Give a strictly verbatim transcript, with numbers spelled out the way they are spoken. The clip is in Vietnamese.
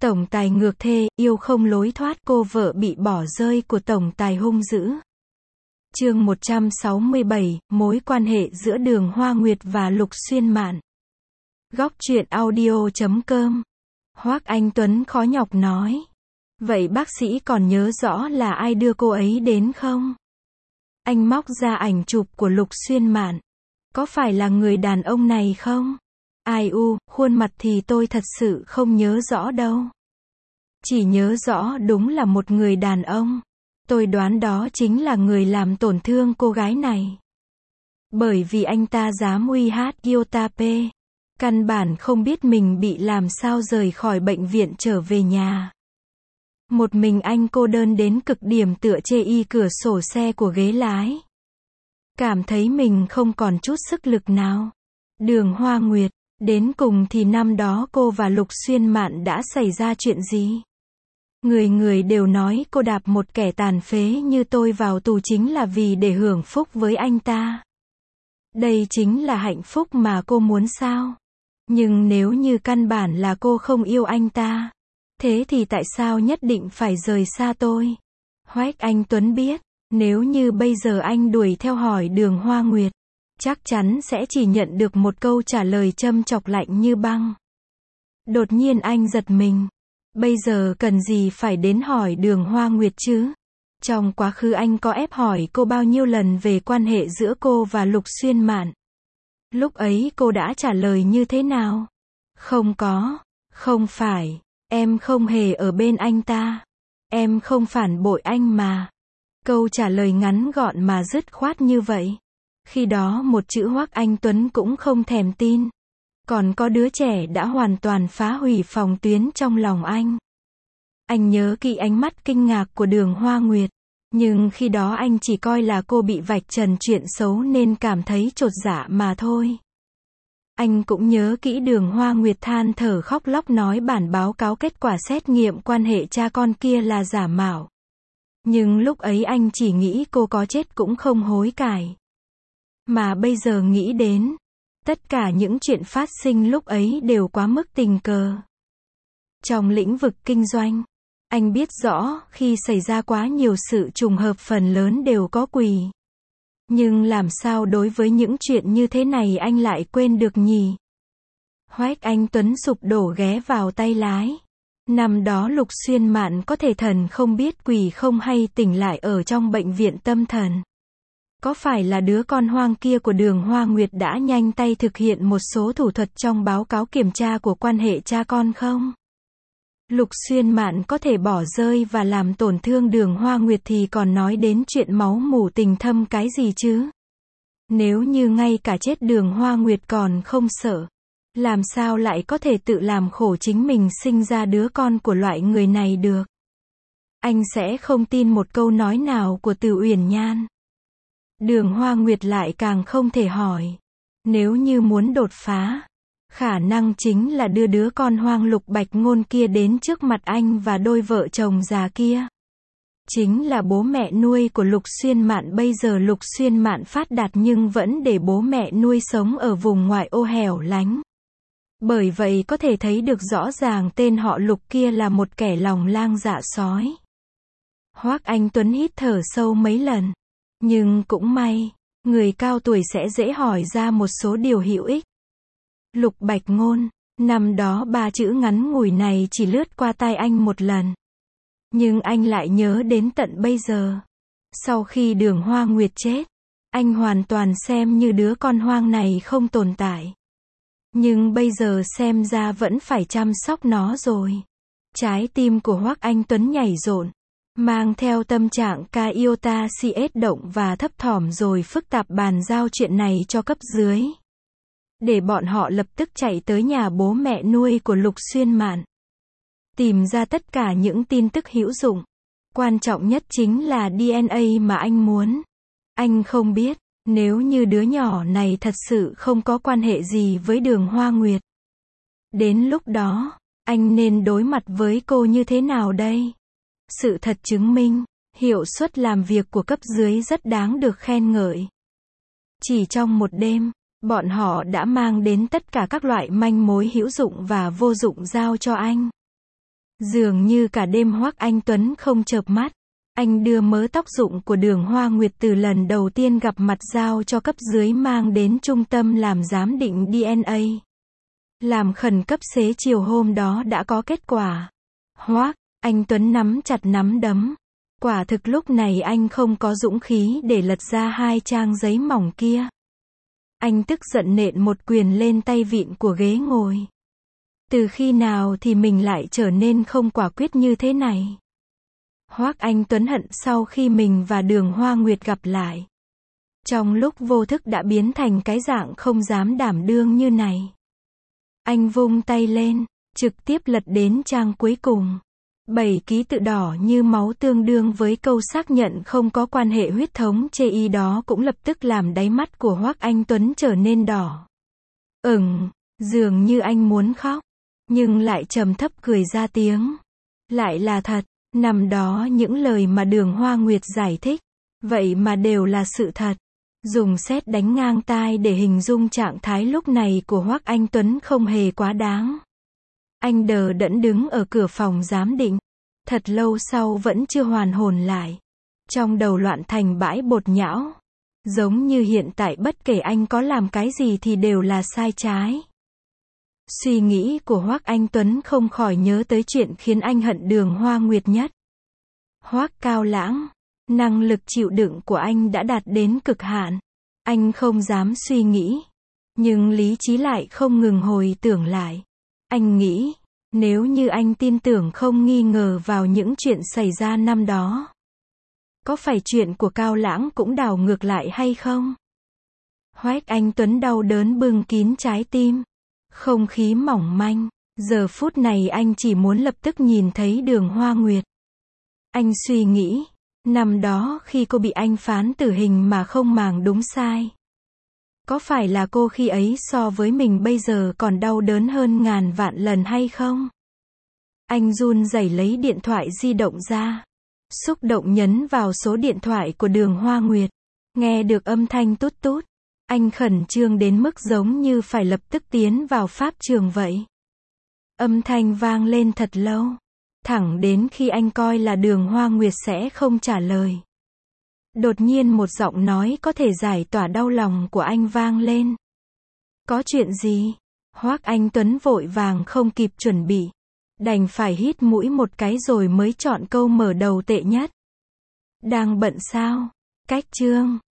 Tổng tài ngược thê, yêu không lối thoát, cô vợ bị bỏ rơi của tổng tài hung dữ. Chương một trăm sáu mươi bảy, mối quan hệ giữa Đường Hoa Nguyệt và Lục Xuyên Mạn. Góc truyện audio chấm com. Hoắc Anh Tuấn khó nhọc nói. Vậy bác sĩ còn nhớ rõ là ai đưa cô ấy đến không? Anh móc ra ảnh chụp của Lục Xuyên Mạn. Có phải là người đàn ông này không? Ai u, khuôn mặt thì tôi thật sự không nhớ rõ đâu. Chỉ nhớ rõ đúng là một người đàn ông. Tôi đoán đó chính là người làm tổn thương cô gái này. Bởi vì anh ta dám uy hát Yotape. Căn bản không biết mình bị làm sao rời khỏi bệnh viện trở về nhà. Một mình anh cô đơn đến cực điểm tựa chê y cửa sổ xe của ghế lái. Cảm thấy mình không còn chút sức lực nào. Đường Hoa Nguyệt, đến cùng thì năm đó cô và Lục Xuyên Mạn đã xảy ra chuyện gì? Người người đều nói cô đạp một kẻ tàn phế như tôi vào tù chính là vì để hưởng phúc với anh ta. Đây chính là hạnh phúc mà cô muốn sao? Nhưng nếu như căn bản là cô không yêu anh ta, thế thì tại sao nhất định phải rời xa tôi? Hoắc Anh Tuấn biết, nếu như bây giờ anh đuổi theo hỏi Đường Hoa Nguyệt, chắc chắn sẽ chỉ nhận được một câu trả lời châm chọc lạnh như băng. Đột nhiên anh giật mình. Bây giờ cần gì phải đến hỏi Đường Hoa Nguyệt chứ? Trong quá khứ anh có ép hỏi cô bao nhiêu lần về quan hệ giữa cô và Lục Xuyên Mạn. Lúc ấy cô đã trả lời như thế nào? Không có, không phải, em không hề ở bên anh ta. Em không phản bội anh mà. Câu trả lời ngắn gọn mà dứt khoát như vậy. Khi đó một chữ Hoắc Anh Tuấn cũng không thèm tin. Còn có đứa trẻ đã hoàn toàn phá hủy phòng tuyến trong lòng anh. Anh nhớ kỹ ánh mắt kinh ngạc của Đường Hoa Nguyệt. Nhưng khi đó anh chỉ coi là cô bị vạch trần chuyện xấu nên cảm thấy chột dạ mà thôi. Anh cũng nhớ kỹ Đường Hoa Nguyệt than thở khóc lóc nói bản báo cáo kết quả xét nghiệm quan hệ cha con kia là giả mạo. Nhưng lúc ấy anh chỉ nghĩ cô có chết cũng không hối cải. Mà bây giờ nghĩ đến, tất cả những chuyện phát sinh lúc ấy đều quá mức tình cờ. Trong lĩnh vực kinh doanh, anh biết rõ khi xảy ra quá nhiều sự trùng hợp phần lớn đều có quỷ. Nhưng làm sao đối với những chuyện như thế này anh lại quên được nhỉ? Hoắc Anh Tuấn sụp đổ ghé vào tay lái. Năm đó Lục Xuyên Mạn có thể thần không biết quỷ không hay tỉnh lại ở trong bệnh viện tâm thần. Có phải là đứa con hoang kia của Đường Hoa Nguyệt đã nhanh tay thực hiện một số thủ thuật trong báo cáo kiểm tra của quan hệ cha con không? Lục Xuyên Mạn có thể bỏ rơi và làm tổn thương Đường Hoa Nguyệt thì còn nói đến chuyện máu mủ tình thâm cái gì chứ? Nếu như ngay cả chết Đường Hoa Nguyệt còn không sợ, làm sao lại có thể tự làm khổ chính mình sinh ra đứa con của loại người này được? Anh sẽ không tin một câu nói nào của Từ Uyển Nhan. Đường Hoa Nguyệt lại càng không thể hỏi. Nếu như muốn đột phá, khả năng chính là đưa đứa con hoang Lục Bạch Ngôn kia đến trước mặt anh và đôi vợ chồng già kia. Chính là bố mẹ nuôi của Lục Xuyên Mạn. Bây giờ Lục Xuyên Mạn phát đạt nhưng vẫn để bố mẹ nuôi sống ở vùng ngoại ô hẻo lánh. Bởi vậy có thể thấy được rõ ràng tên họ Lục kia là một kẻ lòng lang dạ sói. Hoắc Anh Tuấn hít thở sâu mấy lần. Nhưng cũng may, người cao tuổi sẽ dễ hỏi ra một số điều hữu ích. Lục Bạch Ngôn, năm đó ba chữ ngắn ngủi này chỉ lướt qua tai anh một lần. Nhưng anh lại nhớ đến tận bây giờ. Sau khi Đường Hoa Nguyệt chết, anh hoàn toàn xem như đứa con hoang này không tồn tại. Nhưng bây giờ xem ra vẫn phải chăm sóc nó rồi. Trái tim của Hoắc Anh Tuấn nhảy rộn, mang theo tâm trạng Iota xê ét động và thấp thỏm rồi phức tạp bàn giao chuyện này cho cấp dưới. Để bọn họ lập tức chạy tới nhà bố mẹ nuôi của Lục Xuyên Mạn. Tìm ra tất cả những tin tức hữu dụng. Quan trọng nhất chính là đê en a mà anh muốn. Anh không biết, nếu như đứa nhỏ này thật sự không có quan hệ gì với Đường Hoa Nguyệt. Đến lúc đó, anh nên đối mặt với cô như thế nào đây? Sự thật chứng minh, hiệu suất làm việc của cấp dưới rất đáng được khen ngợi. Chỉ trong một đêm, bọn họ đã mang đến tất cả các loại manh mối hữu dụng và vô dụng giao cho anh. Dường như cả đêm Hoắc Anh Tuấn không chợp mắt. Anh đưa mớ tóc rụng của Đường Hoa Nguyệt từ lần đầu tiên gặp mặt giao cho cấp dưới mang đến trung tâm làm giám định đê en a. Làm khẩn cấp xế chiều hôm đó đã có kết quả. Hoắc Anh Tuấn nắm chặt nắm đấm. Quả thực lúc này anh không có dũng khí để lật ra hai trang giấy mỏng kia. Anh tức giận nện một quyền lên tay vịn của ghế ngồi. Từ khi nào thì mình lại trở nên không quả quyết như thế này? Hoắc Anh Tuấn hận sau khi mình và Đường Hoa Nguyệt gặp lại. Trong lúc vô thức đã biến thành cái dạng không dám đảm đương như này. Anh vung tay lên, trực tiếp lật đến trang cuối cùng. Bảy ký tự đỏ như máu tương đương với câu xác nhận không có quan hệ huyết thống chê y đó cũng lập tức làm đáy mắt của Hoắc Anh Tuấn trở nên đỏ. Ừm, dường như anh muốn khóc, nhưng lại trầm thấp cười ra tiếng. Lại là thật, nằm đó những lời mà Đường Hoa Nguyệt giải thích, vậy mà đều là sự thật. Dùng sét đánh ngang tai để hình dung trạng thái lúc này của Hoắc Anh Tuấn không hề quá đáng. Anh đờ đẫn đứng ở cửa phòng giám định. Thật lâu sau vẫn chưa hoàn hồn lại. Trong đầu loạn thành bãi bột nhão. Giống như hiện tại bất kể anh có làm cái gì thì đều là sai trái. Suy nghĩ của Hoắc Anh Tuấn không khỏi nhớ tới chuyện khiến anh hận Đường Hoa Nguyệt nhất. Hoắc Cao Lãng, năng lực chịu đựng của anh đã đạt đến cực hạn. Anh không dám suy nghĩ. Nhưng lý trí lại không ngừng hồi tưởng lại. Anh nghĩ, nếu như anh tin tưởng không nghi ngờ vào những chuyện xảy ra năm đó, có phải chuyện của Cao Lãng cũng đảo ngược lại hay không? Hoắc Anh Tuấn đau đớn bưng kín trái tim. Không khí mỏng manh. Giờ phút này anh chỉ muốn lập tức nhìn thấy Đường Hoa Nguyệt. Anh suy nghĩ, năm đó khi cô bị anh phán tử hình mà không màng đúng sai. Có phải là cô khi ấy so với mình bây giờ còn đau đớn hơn ngàn vạn lần hay không? Anh run rẩy lấy điện thoại di động ra. Xúc động nhấn vào số điện thoại của Đường Hoa Nguyệt. Nghe được âm thanh tút tút. Anh khẩn trương đến mức giống như phải lập tức tiến vào pháp trường vậy. Âm thanh vang lên thật lâu. Thẳng đến khi anh coi là Đường Hoa Nguyệt sẽ không trả lời. Đột nhiên một giọng nói có thể giải tỏa đau lòng của anh vang lên. Có chuyện gì? Hoắc Anh Tuấn vội vàng không kịp chuẩn bị. Đành phải hít mũi một cái rồi mới chọn câu mở đầu tệ nhất. Đang bận sao? Cách chương.